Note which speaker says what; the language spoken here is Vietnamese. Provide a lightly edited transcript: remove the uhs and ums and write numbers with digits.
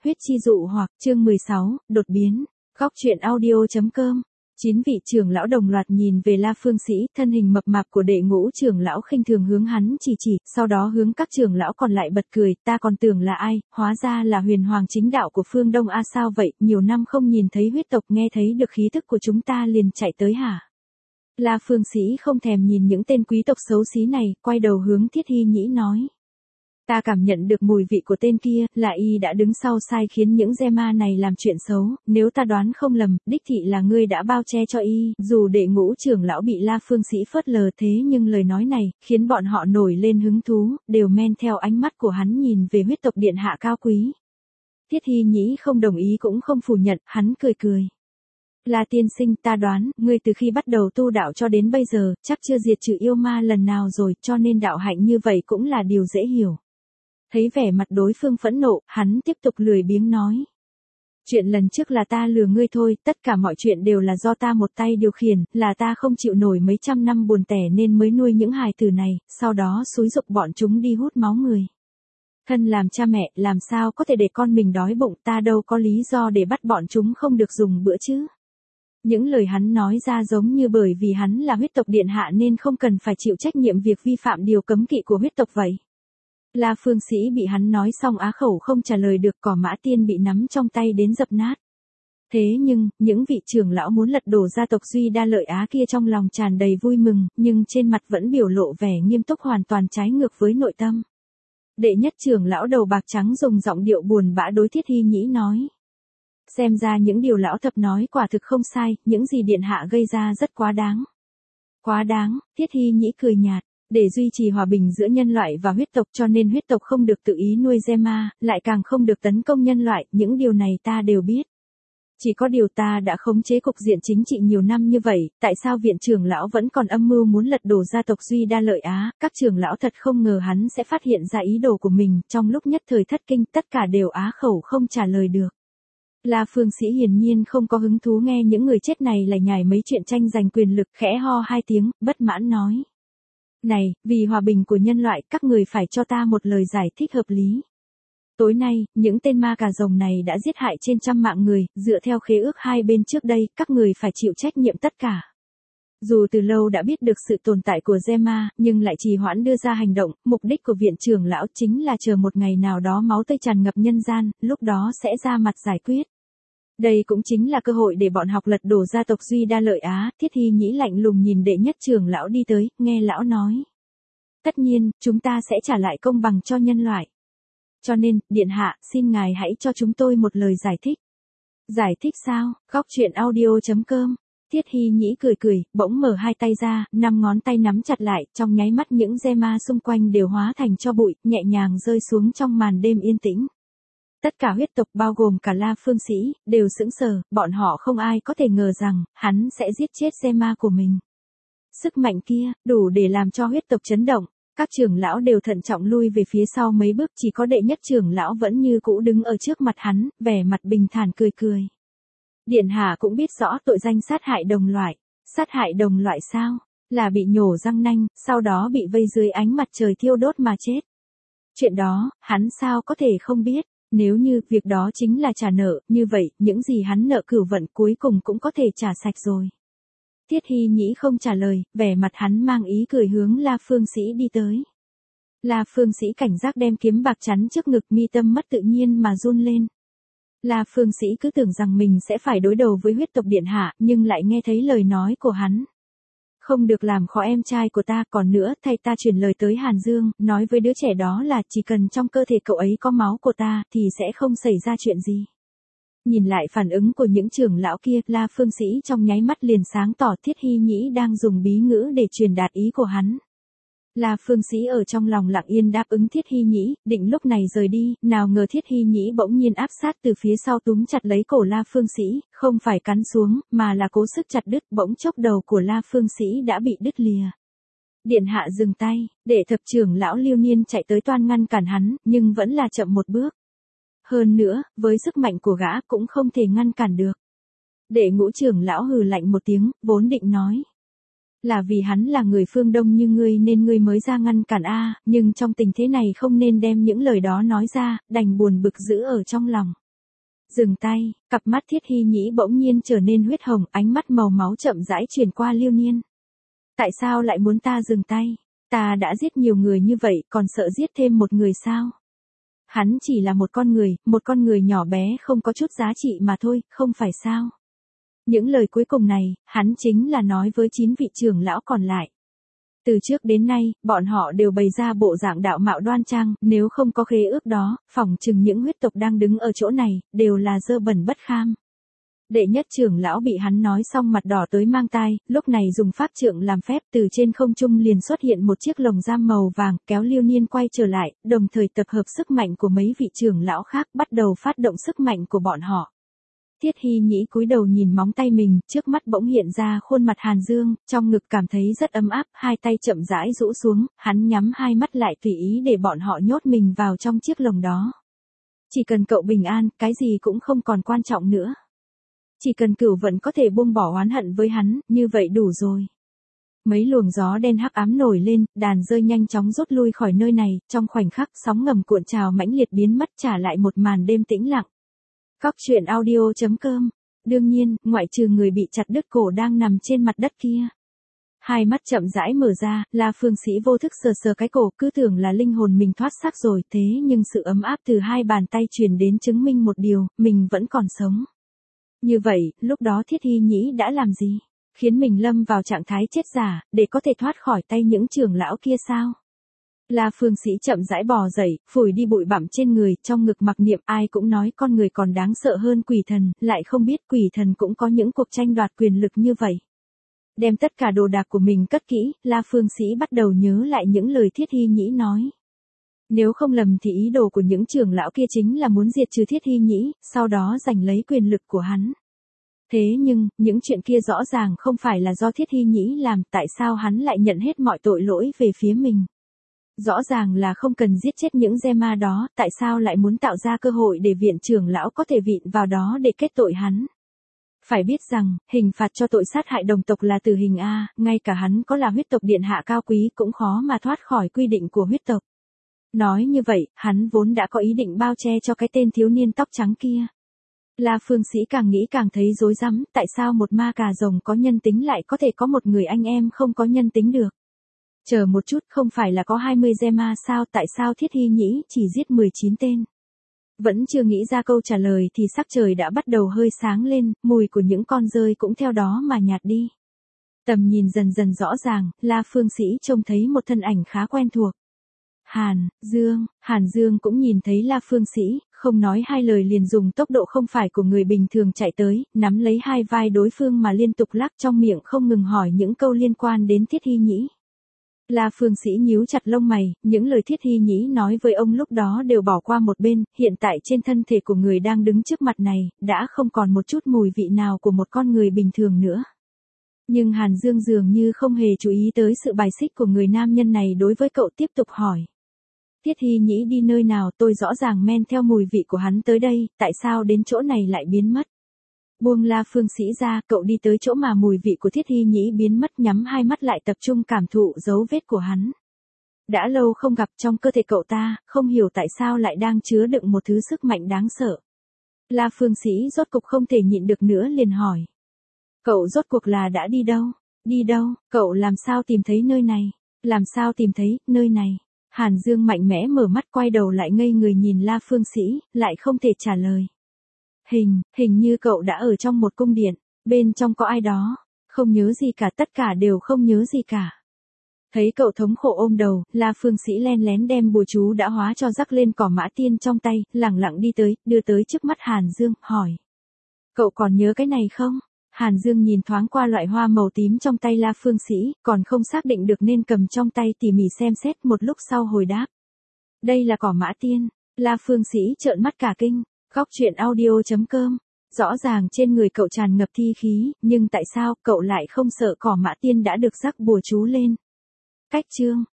Speaker 1: huyết chi dụ hoặc, chương 16, đột biến. Góc truyện audio.com. 9 vị trưởng lão đồng loạt nhìn về La Phương Sĩ, thân hình mập mạp của đệ ngũ trưởng lão khinh thường hướng hắn chỉ, sau đó hướng các trưởng lão còn lại bật cười, ta còn tưởng là ai, hóa ra là huyền hoàng chính đạo của phương Đông a, sao vậy, nhiều năm không nhìn thấy huyết tộc, nghe thấy được khí tức của chúng ta liền chạy tới hả? La Phương Sĩ không thèm nhìn những tên quý tộc xấu xí này, quay đầu hướng Thiết Hy Nhĩ nói. Ta cảm nhận được mùi vị của tên kia, là y đã đứng sau sai khiến những Gemma này làm chuyện xấu, nếu ta đoán không lầm, đích thị là ngươi đã bao che cho y, dù đệ ngũ trưởng lão bị La Phương Sĩ phớt lờ thế nhưng lời nói này, khiến bọn họ nổi lên hứng thú, đều men theo ánh mắt của hắn nhìn về huyết tộc điện hạ cao quý. Thiết Hy Nhĩ không đồng ý cũng không phủ nhận, hắn cười cười. La tiên sinh, ta đoán, ngươi từ khi bắt đầu tu đạo cho đến bây giờ, chắc chưa diệt trừ yêu ma lần nào rồi, cho nên đạo hạnh như vậy cũng là điều dễ hiểu. Thấy vẻ mặt đối phương phẫn nộ, hắn tiếp tục lười biếng nói. Chuyện lần trước là ta lừa ngươi thôi, tất cả mọi chuyện đều là do ta một tay điều khiển, là ta không chịu nổi mấy trăm năm buồn tẻ nên mới nuôi những hài tử này, sau đó xúi giục bọn chúng đi hút máu người. Thân làm cha mẹ, làm sao có thể để con mình đói bụng, ta đâu có lý do để bắt bọn chúng không được dùng bữa chứ. Những lời hắn nói ra giống như bởi vì hắn là huyết tộc điện hạ nên không cần phải chịu trách nhiệm việc vi phạm điều cấm kỵ của huyết tộc vậy. La Phương Sĩ bị hắn nói xong á khẩu không trả lời được, Cỏ Mã Tiên bị nắm trong tay đến dập nát. Thế nhưng, những vị trưởng lão muốn lật đổ gia tộc Duy Đa Lợi Á kia trong lòng tràn đầy vui mừng, nhưng trên mặt vẫn biểu lộ vẻ nghiêm túc hoàn toàn trái ngược với nội tâm. Đệ nhất trưởng lão đầu bạc trắng dùng giọng điệu buồn bã đối Thiết Hy Nhĩ nói. Xem ra những điều lão thập nói quả thực không sai, những gì điện hạ gây ra rất quá đáng. Quá đáng, Thiết Hy Nhĩ cười nhạt. Để duy trì hòa bình giữa nhân loại và huyết tộc cho nên huyết tộc không được tự ý nuôi Gemma, lại càng không được tấn công nhân loại, những điều này ta đều biết. Chỉ có điều ta đã khống chế cục diện chính trị nhiều năm như vậy, tại sao viện trưởng lão vẫn còn âm mưu muốn lật đổ gia tộc Duy Đa Lợi Á, các trưởng lão thật không ngờ hắn sẽ phát hiện ra ý đồ của mình, trong lúc nhất thời thất kinh tất cả đều á khẩu không trả lời được. La Phương Sĩ hiển nhiên không có hứng thú nghe những người chết này lải nhải mấy chuyện tranh giành quyền lực, khẽ ho hai tiếng, bất mãn nói. Này, vì hòa bình của nhân loại, các người phải cho ta một lời giải thích hợp lý. Tối nay, những tên ma cà rồng này đã giết hại trên trăm mạng người, dựa theo khế ước hai bên trước đây, các người phải chịu trách nhiệm tất cả. Dù từ lâu đã biết được sự tồn tại của Gemma, nhưng lại trì hoãn đưa ra hành động, mục đích của viện trưởng lão chính là chờ một ngày nào đó máu tươi tràn ngập nhân gian, lúc đó sẽ ra mặt giải quyết. Đây cũng chính là cơ hội để bọn học lật đổ gia tộc Duy Đa Lợi Á. Thiết Hy Nhĩ lạnh lùng nhìn đệ nhất trưởng lão đi tới, nghe lão nói. Tất nhiên, chúng ta sẽ trả lại công bằng cho nhân loại. Cho nên, điện hạ, xin ngài hãy cho chúng tôi một lời giải thích. Giải thích sao? Góc truyện audio.com. Thiết Hy Nhĩ cười, bỗng mở hai tay ra, 5 ngón tay nắm chặt lại, trong nháy mắt những Gemma xung quanh đều hóa thành tro bụi, nhẹ nhàng rơi xuống trong màn đêm yên tĩnh. Tất cả huyết tộc bao gồm cả La Phương Sĩ, đều sững sờ, bọn họ không ai có thể ngờ rằng, hắn sẽ giết chết Gemma của mình. Sức mạnh kia, đủ để làm cho huyết tộc chấn động, các trưởng lão đều thận trọng lui về phía sau mấy bước, chỉ có đệ nhất trưởng lão vẫn như cũ đứng ở trước mặt hắn, vẻ mặt bình thản cười. Điện hạ cũng biết rõ tội danh sát hại đồng loại. Sát hại đồng loại sao? Là bị nhổ răng nanh, sau đó bị vây dưới ánh mặt trời thiêu đốt mà chết. Chuyện đó, hắn sao có thể không biết? Nếu như việc đó chính là trả nợ, như vậy, những gì hắn nợ cửu vận cuối cùng cũng có thể trả sạch rồi. Thiết Hy Nhĩ không trả lời, vẻ mặt hắn mang ý cười hướng La Phương Sĩ đi tới. La Phương Sĩ cảnh giác đem kiếm bạc chắn trước ngực, mi tâm mất tự nhiên mà run lên. La Phương Sĩ cứ tưởng rằng mình sẽ phải đối đầu với huyết tộc điện hạ, nhưng lại nghe thấy lời nói của hắn. Không được làm khó em trai của ta, còn nữa, thay ta truyền lời tới Hàn Dương, nói với đứa trẻ đó là chỉ cần trong cơ thể cậu ấy có máu của ta, thì sẽ không xảy ra chuyện gì. Nhìn lại phản ứng của những trưởng lão kia, La Phương Sĩ trong nháy mắt liền sáng tỏ Thiết Hy Nhĩ đang dùng bí ngữ để truyền đạt ý của hắn. La Phương Sĩ ở trong lòng lặng yên đáp ứng Thiết Hy Nhĩ, định lúc này rời đi, nào ngờ Thiết Hy Nhĩ bỗng nhiên áp sát từ phía sau túm chặt lấy cổ La Phương Sĩ, không phải cắn xuống, mà là cố sức chặt đứt, bỗng chốc đầu của La Phương Sĩ đã bị đứt lìa. Điện hạ dừng tay, để thập trưởng lão Lưu Niên chạy tới toan ngăn cản hắn, nhưng vẫn là chậm một bước. Hơn nữa, với sức mạnh của gã cũng không thể ngăn cản được. Đệ ngũ trưởng lão hừ lạnh một tiếng, vốn định nói. Là vì hắn là người phương Đông như ngươi nên ngươi mới ra ngăn cản a, nhưng trong tình thế này không nên đem những lời đó nói ra, đành buồn bực giữ ở trong lòng. Dừng tay, cặp mắt Thiết Hy Nhĩ bỗng nhiên trở nên huyết hồng, ánh mắt màu máu chậm rãi chuyển qua Lưu Niên. Tại sao lại muốn ta dừng tay? Ta đã giết nhiều người như vậy, còn sợ giết thêm một người sao? Hắn chỉ là một con người nhỏ bé không có chút giá trị mà thôi, không phải sao? Những lời cuối cùng này, hắn chính là nói với 9 vị trưởng lão còn lại. Từ trước đến nay, bọn họ đều bày ra bộ dạng đạo mạo đoan trang, nếu không có khế ước đó, phỏng chừng những huyết tộc đang đứng ở chỗ này, đều là dơ bẩn bất kham. Đệ nhất trưởng lão bị hắn nói xong mặt đỏ tới mang tai, lúc này dùng pháp trượng làm phép, từ trên không trung liền xuất hiện một chiếc lồng giam màu vàng, kéo Lưu Niên quay trở lại, đồng thời tập hợp sức mạnh của mấy vị trưởng lão khác, bắt đầu phát động sức mạnh của bọn họ. Thiết Hy Nhĩ cúi đầu nhìn móng tay mình, trước mắt bỗng hiện ra khuôn mặt Hàn Dương, trong ngực cảm thấy rất ấm áp, hai tay chậm rãi rũ xuống, hắn nhắm hai mắt lại tùy ý để bọn họ nhốt mình vào trong chiếc lồng đó. Chỉ cần cậu bình an, cái gì cũng không còn quan trọng nữa. Chỉ cần Cửu Vận có thể buông bỏ oán hận với hắn, như vậy đủ rồi. Mấy luồng gió đen hắc ám nổi lên, đàn rơi nhanh chóng rút lui khỏi nơi này, trong khoảnh khắc sóng ngầm cuộn trào mãnh liệt biến mất trả lại một màn đêm tĩnh lặng. Góc truyện audio.com. Đương nhiên, ngoại trừ người bị chặt đứt cổ đang nằm trên mặt đất kia. Hai mắt chậm rãi mở ra, La Phương Sĩ vô thức sờ sờ cái cổ, cứ tưởng là linh hồn mình thoát xác rồi, thế nhưng sự ấm áp từ hai bàn tay truyền đến chứng minh một điều, mình vẫn còn sống. Như vậy, lúc đó Thiết Hy Nhĩ đã làm gì? Khiến mình lâm vào trạng thái chết giả, để có thể thoát khỏi tay những trưởng lão kia sao? La Phương Sĩ chậm rãi bò dậy, phủi đi bụi bặm trên người, trong ngực mặc niệm ai cũng nói con người còn đáng sợ hơn quỷ thần, lại không biết quỷ thần cũng có những cuộc tranh đoạt quyền lực như vậy. Đem tất cả đồ đạc của mình cất kỹ, La Phương Sĩ bắt đầu nhớ lại những lời Thiết Hy Nhĩ nói. Nếu không lầm thì ý đồ của những trưởng lão kia chính là muốn diệt trừ Thiết Hy Nhĩ, sau đó giành lấy quyền lực của hắn. Thế nhưng, những chuyện kia rõ ràng không phải là do Thiết Hy Nhĩ làm, tại sao hắn lại nhận hết mọi tội lỗi về phía mình? Rõ ràng là không cần giết chết những Gema đó, tại sao lại muốn tạo ra cơ hội để viện trưởng lão có thể vịn vào đó để kết tội hắn? Phải biết rằng, hình phạt cho tội sát hại đồng tộc là tử hình A, ngay cả hắn có là huyết tộc điện hạ cao quý cũng khó mà thoát khỏi quy định của huyết tộc. Nói như vậy, hắn vốn đã có ý định bao che cho cái tên thiếu niên tóc trắng kia. La Phương Sĩ càng nghĩ càng thấy rối rắm, tại sao một ma cà rồng có nhân tính lại có thể có một người anh em không có nhân tính được? Chờ một chút, không phải là có 20 Gema sao, tại sao Thiết Hy Nhĩ chỉ giết 19 tên? Vẫn chưa nghĩ ra câu trả lời thì sắc trời đã bắt đầu hơi sáng lên, mùi của những con dơi cũng theo đó mà nhạt đi. Tầm nhìn dần dần rõ ràng, La Phương Sĩ trông thấy một thân ảnh khá quen thuộc. Hàn Dương cũng nhìn thấy La Phương Sĩ, không nói hai lời liền dùng tốc độ không phải của người bình thường chạy tới, nắm lấy hai vai đối phương mà liên tục lắc trong miệng không ngừng hỏi những câu liên quan đến Thiết Hy Nhĩ. La Phương Sĩ nhíu chặt lông mày, những lời Thiết Hy Nhĩ nói với ông lúc đó đều bỏ qua một bên, hiện tại trên thân thể của người đang đứng trước mặt này, đã không còn một chút mùi vị nào của một con người bình thường nữa. Nhưng Hàn Dương dường như không hề chú ý tới sự bài xích của người nam nhân này đối với cậu, tiếp tục hỏi. Thiết Hy Nhĩ đi nơi nào, tôi rõ ràng men theo mùi vị của hắn tới đây, tại sao đến chỗ này lại biến mất? Buông La Phương Sĩ ra, cậu đi tới chỗ mà mùi vị của Thiết Hy Nhĩ biến mất, nhắm hai mắt lại tập trung cảm thụ dấu vết của hắn. Đã lâu không gặp, trong cơ thể cậu ta, không hiểu tại sao lại đang chứa đựng một thứ sức mạnh đáng sợ. La Phương Sĩ rốt cục không thể nhịn được nữa liền hỏi. Cậu rốt cuộc là đã đi đâu? Đi đâu? Cậu làm sao tìm thấy nơi này? Làm sao tìm thấy nơi này? Hàn Dương mạnh mẽ mở mắt quay đầu lại ngây người nhìn La Phương Sĩ, lại không thể trả lời. Hình như cậu đã ở trong một cung điện, bên trong có ai đó, không nhớ gì cả, tất cả đều không nhớ gì cả. Thấy cậu thống khổ ôm đầu, La Phương Sĩ len lén đem bùa chú đã hóa cho rắc lên cỏ mã tiên trong tay, lẳng lặng đi tới, đưa tới trước mắt Hàn Dương, hỏi. Cậu còn nhớ cái này không? Hàn Dương nhìn thoáng qua loại hoa màu tím trong tay La Phương Sĩ, còn không xác định được nên cầm trong tay tỉ mỉ xem xét, một lúc sau hồi đáp. Đây là cỏ mã tiên. La Phương Sĩ trợn mắt cả kinh. Góc truyện audio.com. Rõ ràng trên người cậu tràn ngập thi khí, nhưng tại sao cậu lại không sợ cỏ mã tiên đã được rắc bùa chú lên? Cách chương